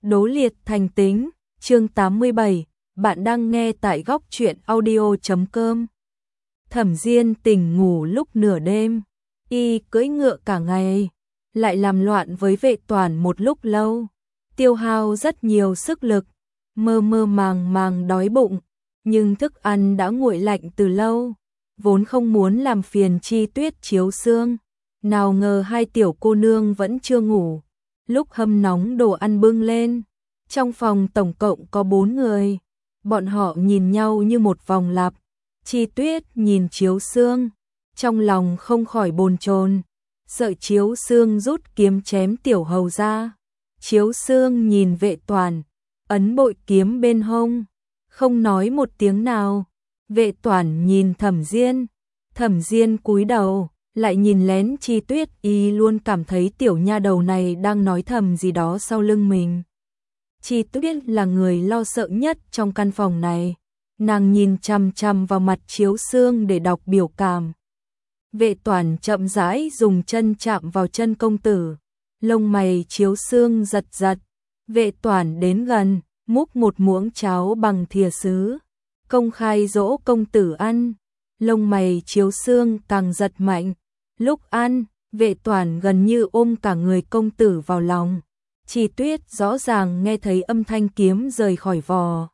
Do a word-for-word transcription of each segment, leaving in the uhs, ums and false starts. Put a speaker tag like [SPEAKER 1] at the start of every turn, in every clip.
[SPEAKER 1] Đố liệt thành tính, chương tám mươi bảy, bạn đang nghe tại góc truyện audio chấm com. Thẩm Diên tỉnh ngủ lúc nửa đêm, y cưỡi ngựa cả ngày, lại làm loạn với vệ toàn một lúc lâu, tiêu hao rất nhiều sức lực, mơ mơ màng màng đói bụng, nhưng thức ăn đã nguội lạnh từ lâu, vốn không muốn làm phiền Chi Tuyết Chiếu Sương, nào ngờ hai tiểu cô nương vẫn chưa ngủ. Lúc hâm nóng đồ ăn bưng lên, trong phòng tổng cộng có bốn người, bọn họ nhìn nhau như một vòng lặp. Chi Tuyết nhìn Chiếu Sương, trong lòng không khỏi bồn chồn, sợ Chiếu Sương rút kiếm chém tiểu hầu ra. Chiếu Sương nhìn vệ toàn, ấn bội kiếm bên hông, không nói một tiếng nào. Vệ toàn nhìn Thẩm Diên, Thẩm Diên cúi đầu, lại nhìn lén Chi Tuyết, y luôn cảm thấy tiểu nha đầu này đang nói thầm gì đó sau lưng mình. Chi Tuyết là người lo sợ nhất trong căn phòng này, nàng nhìn chằm chằm vào mặt Chiếu Sương để đọc biểu cảm. Vệ toàn chậm rãi dùng chân chạm vào chân công tử, lông mày Chiếu Sương giật giật. Vệ toàn đến gần, múc một muỗng cháo bằng thìa sứ, công khai dỗ công tử ăn. Lông mày Chiếu Sương càng giật mạnh. Lúc ăn, vệ toàn gần như ôm cả người công tử vào lòng. Chi Tuyết rõ ràng nghe thấy âm thanh kiếm rời khỏi vò.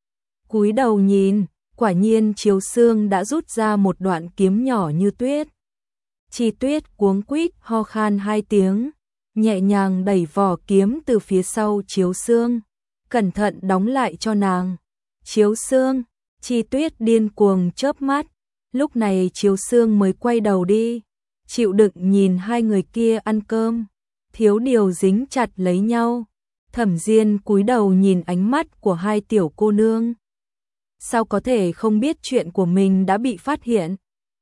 [SPEAKER 1] Cúi đầu nhìn, quả nhiên Chiếu Sương đã rút ra một đoạn kiếm nhỏ như tuyết. Chi Tuyết cuống quýt ho khan hai tiếng, nhẹ nhàng đẩy vỏ kiếm từ phía sau Chiếu Sương, cẩn thận đóng lại cho nàng. Chiếu Sương, Chi Tuyết điên cuồng chớp mắt, lúc này Chiếu Sương mới quay đầu đi, chịu đựng nhìn hai người kia ăn cơm, thiếu điều dính chặt lấy nhau. Thẩm Diên cúi đầu nhìn ánh mắt của hai tiểu cô nương. Sao có thể không biết chuyện của mình đã bị phát hiện?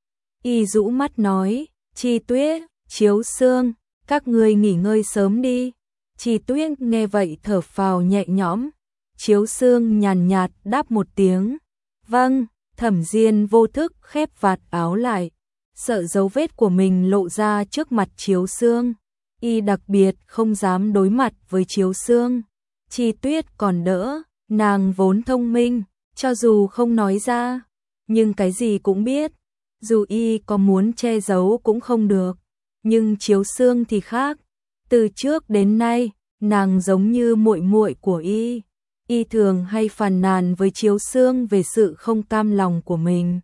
[SPEAKER 1] Y rũ mắt nói, Chi Tuyết, Chiếu Sương, các ngươi nghỉ ngơi sớm đi. Chi Tuyết nghe vậy thở phào nhẹ nhõm. Chiếu Sương nhàn nhạt đáp một tiếng, vâng. Thẩm Diên vô thức khép vạt áo lại, sợ dấu vết của mình lộ ra trước mặt Chiếu Sương. Y đặc biệt không dám đối mặt với Chiếu Sương. Chi Tuyết còn đỡ, nàng vốn thông minh, cho dù không nói ra, nhưng cái gì cũng biết. Dù y có muốn che giấu cũng không được, nhưng Chiếu Sương thì khác. Từ trước đến nay, nàng giống như muội muội của y. Y thường hay phàn nàn với Chiếu Sương về sự không cam lòng của mình.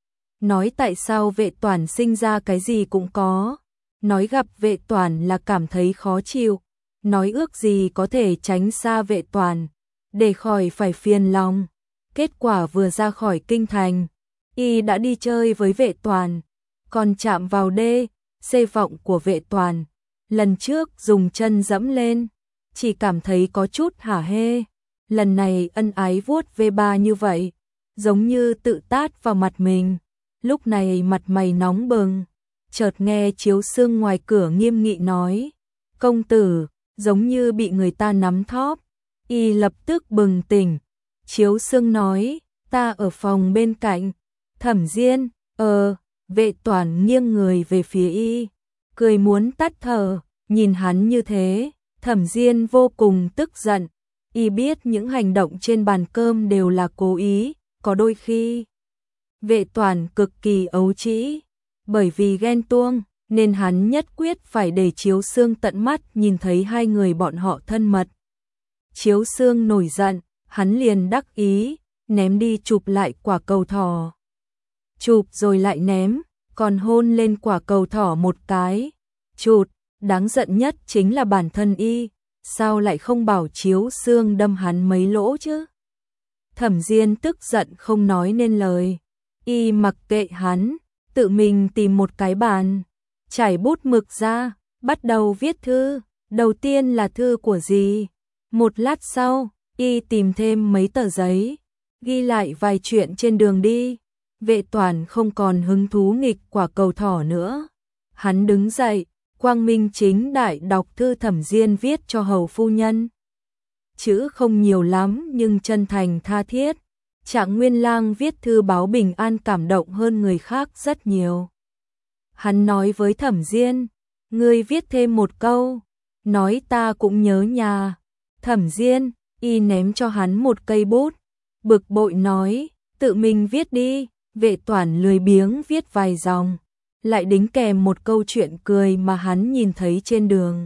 [SPEAKER 1] Nói tại sao vệ toàn sinh ra cái gì cũng có. Nói gặp vệ toàn là cảm thấy khó chịu. Nói ước gì có thể tránh xa vệ toàn, để khỏi phải phiền lòng. Kết quả vừa ra khỏi kinh thành, y đã đi chơi với vệ toàn, còn chạm vào đê, xê vọng của vệ toàn. Lần trước dùng chân dẫm lên, chỉ cảm thấy có chút hả hê. Lần này ân ái vuốt ve ba như vậy, giống như tự tát vào mặt mình. Lúc này mặt mày nóng bừng, chợt nghe Chiếu Sương ngoài cửa nghiêm nghị nói, công tử, giống như bị người ta nắm thóp. Y lập tức bừng tỉnh. Chiếu Sương nói, ta ở phòng bên cạnh. Thẩm Diên, ờ, vệ toàn nghiêng người về phía y, cười muốn tắt thở, nhìn hắn như thế. Thẩm Diên vô cùng tức giận. Y biết những hành động trên bàn cơm đều là cố ý, có đôi khi vệ toàn cực kỳ ấu trĩ, bởi vì ghen tuông nên hắn nhất quyết phải để Chiếu Sương tận mắt nhìn thấy hai người bọn họ thân mật. Chiếu Sương nổi giận, hắn liền đắc ý, ném đi chụp lại quả cầu thỏ. Chụp rồi lại ném, còn hôn lên quả cầu thỏ một cái. Chụt, đáng giận nhất chính là bản thân y. Sao lại không bảo Chiếu Sương đâm hắn mấy lỗ chứ? Thẩm Diên tức giận không nói nên lời. Y mặc kệ hắn, tự mình tìm một cái bàn, trải bút mực ra, bắt đầu viết thư. Đầu tiên là thư của gì? Một lát sau, y tìm thêm mấy tờ giấy, ghi lại vài chuyện trên đường đi. Vệ toàn không còn hứng thú nghịch quả cầu thỏ nữa. Hắn đứng dậy, quang minh chính đại đọc thư Thẩm Diên viết cho hầu phu nhân. Chữ không nhiều lắm nhưng chân thành tha thiết. Trạng Nguyên Lang viết thư báo bình an cảm động hơn người khác rất nhiều. Hắn nói với Thẩm Diên, ngươi viết thêm một câu, nói ta cũng nhớ nhà. Thẩm Diên, y ném cho hắn một cây bút, bực bội nói, tự mình viết đi. Vệ Toản lười biếng viết vài dòng, lại đính kèm một câu chuyện cười mà hắn nhìn thấy trên đường.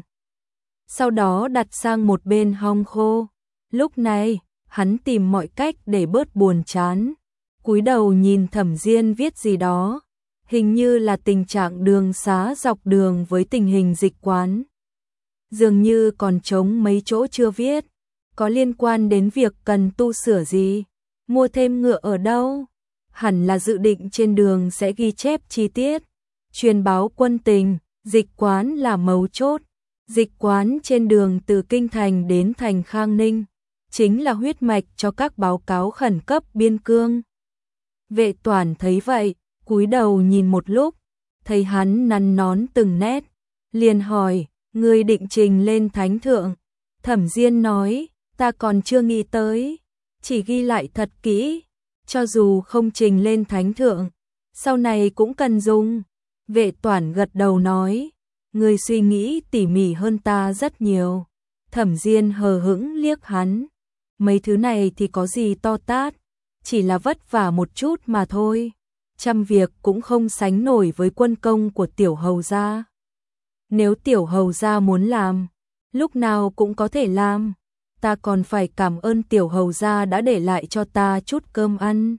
[SPEAKER 1] Sau đó đặt sang một bên hong khô. Lúc này, hắn tìm mọi cách để bớt buồn chán. Cúi đầu nhìn Thẩm Diên viết gì đó, hình như là tình trạng đường xá dọc đường với tình hình dịch quán. Dường như còn trống mấy chỗ chưa viết, có liên quan đến việc cần tu sửa gì, mua thêm ngựa ở đâu. Hẳn là dự định trên đường sẽ ghi chép chi tiết, truyền báo quân tình, dịch quán là mấu chốt. Dịch quán trên đường từ Kinh Thành đến thành Khang Ninh, chính là huyết mạch cho các báo cáo khẩn cấp biên cương. Vệ Toản thấy vậy, cúi đầu nhìn một lúc, thấy hắn nắn nón từng nét, liền hỏi, ngươi định trình lên thánh thượng? Thẩm Diên nói, ta còn chưa nghĩ tới, chỉ ghi lại thật kỹ, cho dù không trình lên thánh thượng, sau này cũng cần dùng. Vệ Toản gật đầu nói, ngươi suy nghĩ tỉ mỉ hơn ta rất nhiều. Thẩm Diên hờ hững liếc hắn, mấy thứ này thì có gì to tát, chỉ là vất vả một chút mà thôi. Trăm việc cũng không sánh nổi với quân công của tiểu hầu gia. Nếu tiểu hầu gia muốn làm, lúc nào cũng có thể làm. Ta còn phải cảm ơn tiểu hầu gia đã để lại cho ta chút cơm ăn.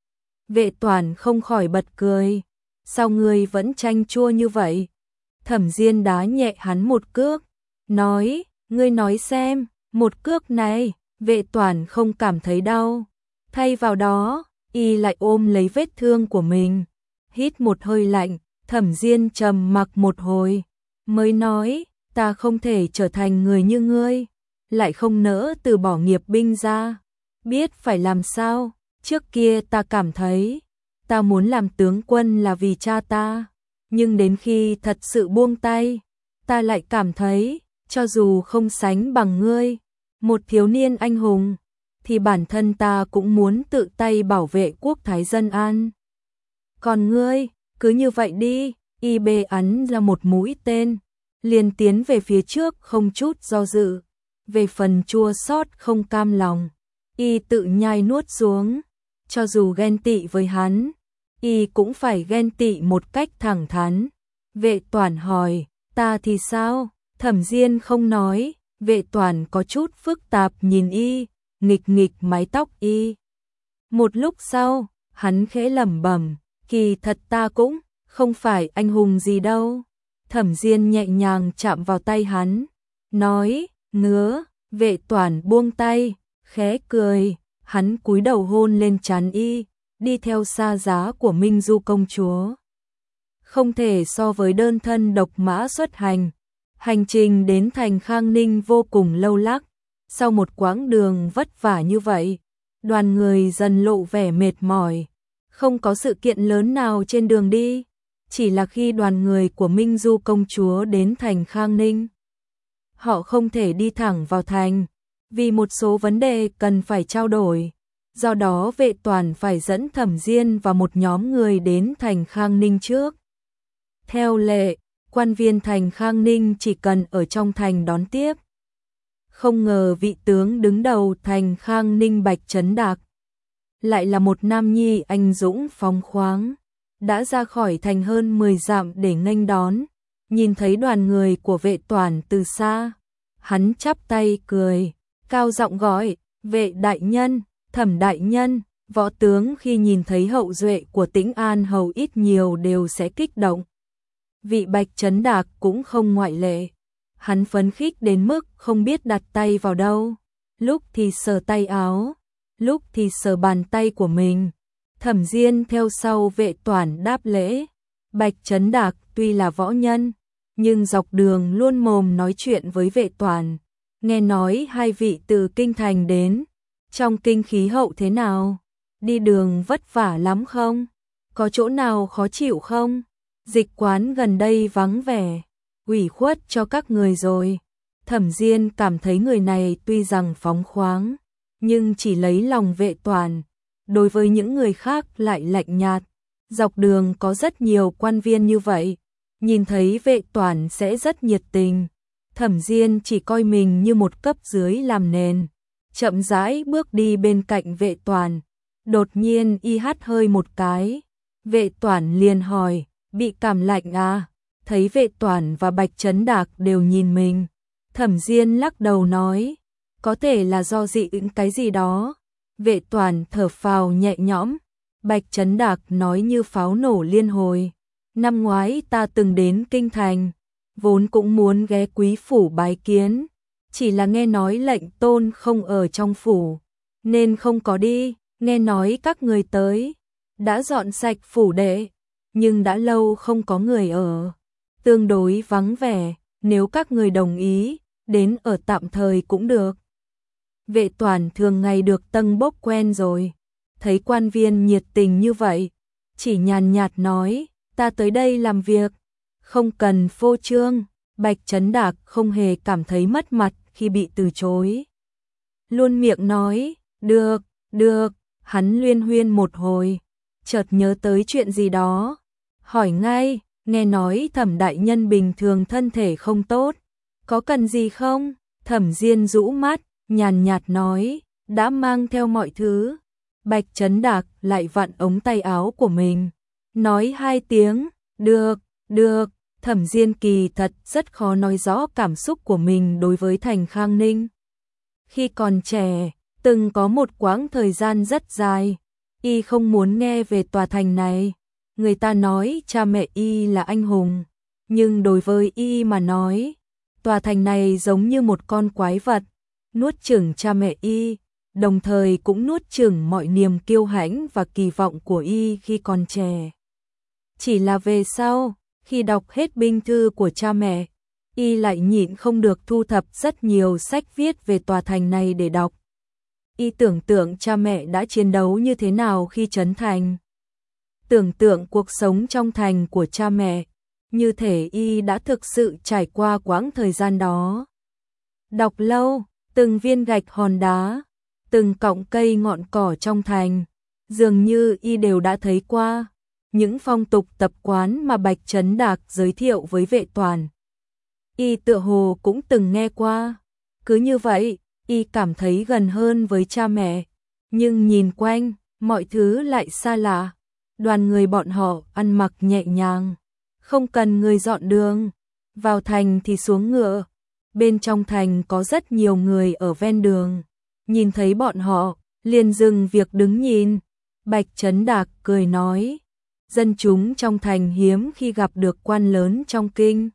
[SPEAKER 1] Vệ Toản không khỏi bật cười. Sao ngươi vẫn chanh chua như vậy? Thẩm Diên đá nhẹ hắn một cước, nói, ngươi nói xem, một cước này, Vệ Toản không cảm thấy đau. Thay vào đó, y lại ôm lấy vết thương của mình, hít một hơi lạnh. Thẩm Diên trầm mặc một hồi, mới nói, ta không thể trở thành người như ngươi, lại không nỡ từ bỏ nghiệp binh ra. Biết phải làm sao, trước kia ta cảm thấy, ta muốn làm tướng quân là vì cha ta, nhưng đến khi thật sự buông tay, ta lại cảm thấy, cho dù không sánh bằng ngươi, một thiếu niên anh hùng, thì bản thân ta cũng muốn tự tay bảo vệ quốc thái dân an. Còn ngươi, cứ như vậy đi. Y bê ấn ra một mũi tên, liền tiến về phía trước không chút do dự. Về phần chua xót không cam lòng, y tự nhai nuốt xuống. Cho dù ghen tị với hắn, y cũng phải ghen tị một cách thẳng thắn. Vệ Toản hỏi, ta thì sao? Thẩm Diên không nói. Vệ Toản có chút phức tạp nhìn y, nghịch nghịch mái tóc y. Một lúc sau, hắn khẽ lẩm bẩm, kỳ thật ta cũng không phải anh hùng gì đâu. Thẩm Diên nhẹ nhàng chạm vào tay hắn, nói, ngứa. Vệ Toản buông tay, khẽ cười, hắn cúi đầu hôn lên trán y, đi theo xa giá của Minh Du công chúa. Không thể so với đơn thân độc mã xuất hành. Hành trình đến thành Khang Ninh vô cùng lâu lắc. Sau một quãng đường vất vả như vậy, đoàn người dần lộ vẻ mệt mỏi. Không có sự kiện lớn nào trên đường đi, chỉ là khi đoàn người của Minh Du công chúa đến thành Khang Ninh, họ không thể đi thẳng vào thành, vì một số vấn đề cần phải trao đổi. Do đó Vệ Toản phải dẫn Thẩm Diên và một nhóm người đến thành Khang Ninh trước. Theo lệ, quan viên thành Khang Ninh chỉ cần ở trong thành đón tiếp. Không ngờ vị tướng đứng đầu thành Khang Ninh Bạch Chấn Đạc lại là một nam nhi anh dũng phóng khoáng, đã ra khỏi thành hơn mười dặm để nghênh đón. Nhìn thấy đoàn người của Vệ Toản từ xa, hắn chắp tay cười, cao giọng gọi, Vệ đại nhân, Thẩm đại nhân. Võ tướng khi nhìn thấy hậu duệ của Tĩnh An hầu ít nhiều đều sẽ kích động. Vị Bạch Chấn Đạc cũng không ngoại lệ. Hắn phấn khích đến mức không biết đặt tay vào đâu, lúc thì sờ tay áo, lúc thì sờ bàn tay của mình. Thẩm Diên theo sau Vệ Toản đáp lễ. Bạch Chấn Đạc tuy là võ nhân, nhưng dọc đường luôn mồm nói chuyện với Vệ Toản. Nghe nói hai vị từ kinh thành đến, trong kinh khí hậu thế nào? Đi đường vất vả lắm không? Có chỗ nào khó chịu không? Dịch quán gần đây vắng vẻ, ủy khuất cho các người rồi. Thẩm Diên cảm thấy người này tuy rằng phóng khoáng, nhưng chỉ lấy lòng Vệ Toản, đối với những người khác lại lạnh nhạt. Dọc đường có rất nhiều quan viên như vậy, nhìn thấy Vệ Toản sẽ rất nhiệt tình. Thẩm Diên chỉ coi mình như một cấp dưới làm nền, chậm rãi bước đi bên cạnh Vệ Toàn. Đột nhiên y hắt hơi một cái, Vệ Toàn liền hỏi, bị cảm lạnh à? Thấy Vệ Toàn và Bạch Chấn Đạc đều nhìn mình, Thẩm Diên lắc đầu nói, có thể là do dị ứng cái gì đó. Vệ Toàn thở phào nhẹ nhõm, Bạch Chấn Đạc nói như pháo nổ liên hồi, năm ngoái ta từng đến Kinh Thành, vốn cũng muốn ghé Quý phủ bái kiến, chỉ là nghe nói lệnh tôn không ở trong phủ, nên không có đi. Nghe nói các người tới, đã dọn sạch phủ đệ, nhưng đã lâu không có người ở, tương đối vắng vẻ, nếu các người đồng ý, đến ở tạm thời cũng được. Vệ Toàn thường ngày được tâng bốc quen rồi, thấy quan viên nhiệt tình như vậy, chỉ nhàn nhạt nói, ta tới đây làm việc, không cần phô trương. Bạch Chấn Đạc không hề cảm thấy mất mặt khi bị từ chối, luôn miệng nói, được, được. Hắn luyên huyên một hồi, chợt nhớ tới chuyện gì đó, hỏi ngay, nghe nói Thẩm đại nhân bình thường thân thể không tốt, có cần gì không? Thẩm Diên rũ mắt, nhàn nhạt nói, đã mang theo mọi thứ. Bạch Chấn Đạc lại vặn ống tay áo của mình, nói hai tiếng, được, được. Thẩm Diên kỳ thật rất khó nói rõ cảm xúc của mình đối với thành Khang Ninh. Khi còn trẻ, từng có một quãng thời gian rất dài, y không muốn nghe về tòa thành này. Người ta nói cha mẹ y là anh hùng, nhưng đối với y mà nói, tòa thành này giống như một con quái vật, nuốt chửng cha mẹ y, đồng thời cũng nuốt chửng mọi niềm kiêu hãnh và kỳ vọng của y khi còn trẻ. Chỉ là về sau, khi đọc hết binh thư của cha mẹ, y lại nhịn không được thu thập rất nhiều sách viết về tòa thành này để đọc. Y tưởng tượng cha mẹ đã chiến đấu như thế nào khi trấn thành. Tưởng tượng cuộc sống trong thành của cha mẹ, như thể y đã thực sự trải qua quãng thời gian đó. Đọc lâu, từng viên gạch hòn đá, từng cọng cây ngọn cỏ trong thành, dường như y đều đã thấy qua. Những phong tục tập quán mà Bạch Chấn Đạc giới thiệu với Vệ Toàn, y tựa hồ cũng từng nghe qua. Cứ như vậy, y cảm thấy gần hơn với cha mẹ, nhưng nhìn quanh, mọi thứ lại xa lạ. Đoàn người bọn họ ăn mặc nhẹ nhàng, không cần người dọn đường, vào thành thì xuống ngựa. Bên trong thành có rất nhiều người ở ven đường, nhìn thấy bọn họ, liền dừng việc đứng nhìn. Bạch Chấn Đạc cười nói, dân chúng trong thành hiếm khi gặp được quan lớn trong kinh.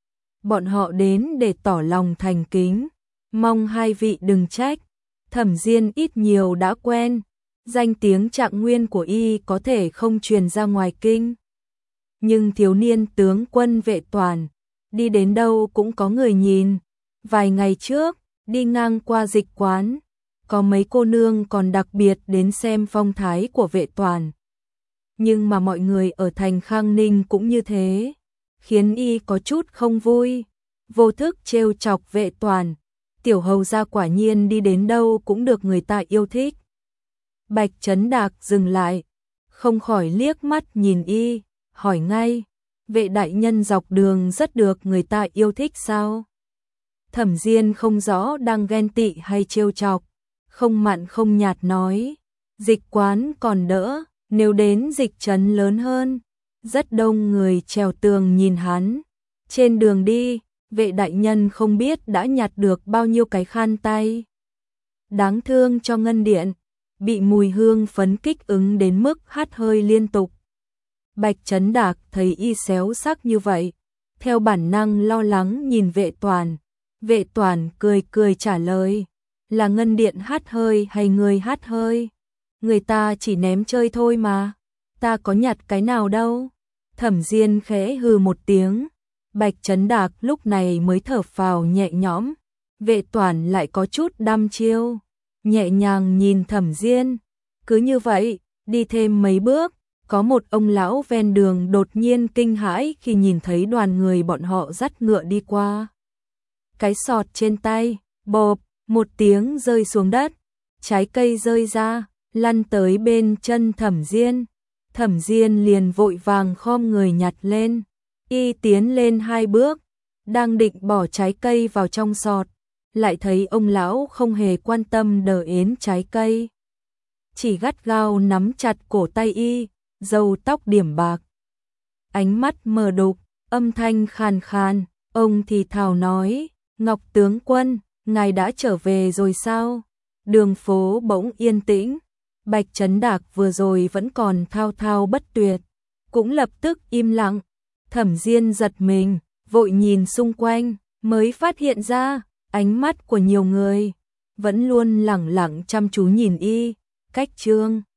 [SPEAKER 1] Bọn họ đến để tỏ lòng thành kính, mong hai vị đừng trách. Thẩm Diên ít nhiều đã quen, danh tiếng Trạng Nguyên của y có thể không truyền ra ngoài kinh. Nhưng thiếu niên tướng quân Vệ Toàn, đi đến đâu cũng có người nhìn. Vài ngày trước, đi ngang qua dịch quán, có mấy cô nương còn đặc biệt đến xem phong thái của Vệ Toàn. Nhưng mà mọi người ở thành Khang Ninh cũng như thế, khiến y có chút không vui, vô thức trêu chọc Vệ Toàn. Tiểu hầu gia quả nhiên đi đến đâu cũng được người ta yêu thích. Bạch Chấn Đạc dừng lại, không khỏi liếc mắt nhìn y, hỏi ngay, Vệ đại nhân dọc đường rất được người ta yêu thích sao? Thẩm Diên không rõ đang ghen tị hay trêu chọc, không mặn không nhạt nói, dịch quán còn đỡ, nếu đến dịch trấn lớn hơn, rất đông người trèo tường nhìn hắn. Trên đường đi, Vệ đại nhân không biết đã nhặt được bao nhiêu cái khăn tay. Đáng thương cho Ngân Điện, bị mùi hương phấn kích ứng đến mức hắt hơi liên tục. Bạch Chấn Đạc thấy y xéo sắc như vậy, theo bản năng lo lắng nhìn Vệ Toàn. Vệ Toàn cười cười trả lời, là Ngân Điện hắt hơi hay người hắt hơi? Người ta chỉ ném chơi thôi mà, ta có nhặt cái nào đâu. Thẩm Diên khẽ hừ một tiếng, Bạch Chấn Đạc lúc này mới thở phào nhẹ nhõm. Vệ Toàn lại có chút đăm chiêu, nhẹ nhàng nhìn Thẩm Diên. Cứ như vậy, đi thêm mấy bước, có một ông lão ven đường đột nhiên kinh hãi khi nhìn thấy đoàn người bọn họ dắt ngựa đi qua. Cái sọt trên tay, bộp, một tiếng rơi xuống đất, trái cây rơi ra, lăn tới bên chân Thẩm Diên. Thẩm Diên liền vội vàng khom người nhặt lên, y tiến lên hai bước, đang định bỏ trái cây vào trong sọt, lại thấy ông lão không hề quan tâm đờ ến trái cây, chỉ gắt gao nắm chặt cổ tay y, râu tóc điểm bạc, ánh mắt mờ đục, âm thanh khàn khàn, ông thì thào nói, Ngọc tướng quân, ngài đã trở về rồi sao? Đường phố bỗng yên tĩnh, Bạch Trấn Đạc vừa rồi vẫn còn thao thao bất tuyệt, cũng lập tức im lặng. Thẩm Diên giật mình, vội nhìn xung quanh, mới phát hiện ra, ánh mắt của nhiều người vẫn luôn lẳng lặng chăm chú nhìn y, cách Trương